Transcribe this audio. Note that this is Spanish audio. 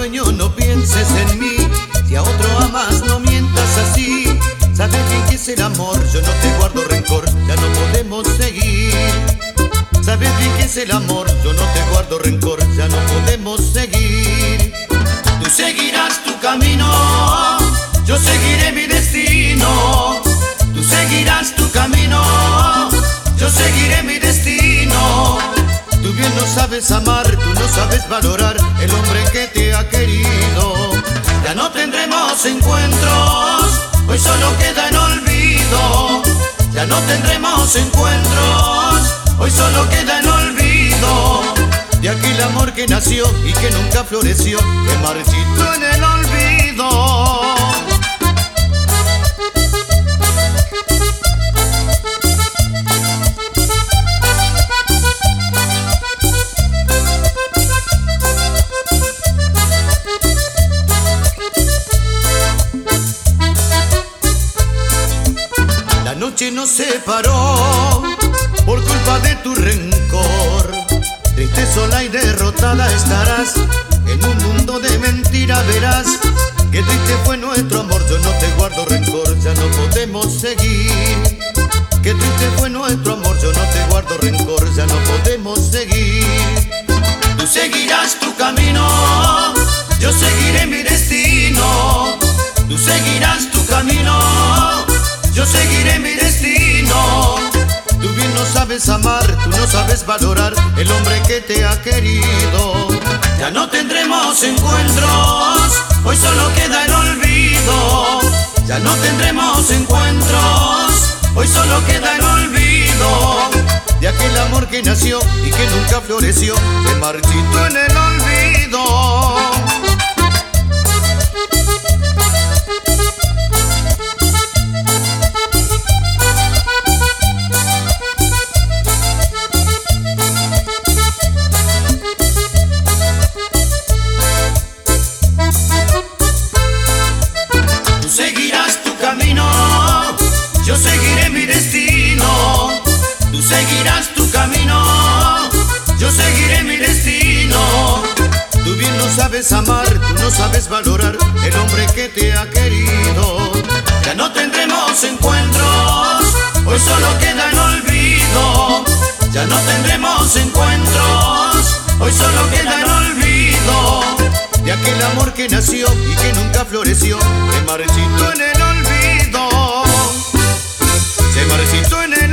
sueño no pienses en mí. Si a otro amas no mientas así. Sabes bien que es el amor, yo no te guardo rencor, ya no podemos seguir. Sabes bien que es el amor, yo no te guardo rencor, ya no podemos seguir. Tú seguirás tu camino, yo seguiré mi destino. Tú seguirás tu camino, yo seguiré mi destino. Tú bien no sabes amar, tú no sabes valorar el hombre que te ha querido. Ya no tendremos encuentros, hoy solo queda en olvido. Ya no tendremos encuentros, hoy solo queda en olvido. De aquel amor que nació y que nunca floreció, que marchitó en el olvido. La noche nos separó por culpa de tu rencor. Triste, sola y derrotada estarás en un mundo de mentira, verás que triste fue nuestro amor. Yo no te guardo rencor, ya no podemos seguir. Que triste fue nuestro amor, yo no te guardo rencor, ya no podemos seguir. Tú seguirás tu camino, yo seguiré mi destino. Tú seguirás tu camino, yo seguiré mi destino. Tú bien no sabes amar, tú no sabes valorar el hombre que te ha querido. Ya no tendremos encuentros, hoy solo queda el olvido. Ya no tendremos encuentros, hoy solo queda el olvido. De aquel amor que nació y que nunca floreció, se marchitó en el olvido. Yo seguiré mi destino. Tú seguirás tu camino, yo seguiré mi destino. Tú bien no sabes amar, tú no sabes valorar el hombre que te ha querido. Ya no tendremos encuentros, hoy solo queda el olvido. Ya no tendremos encuentros, hoy solo queda el olvido. De aquel amor que nació y que nunca floreció, se marchitó en el olvido. Se marchitó en el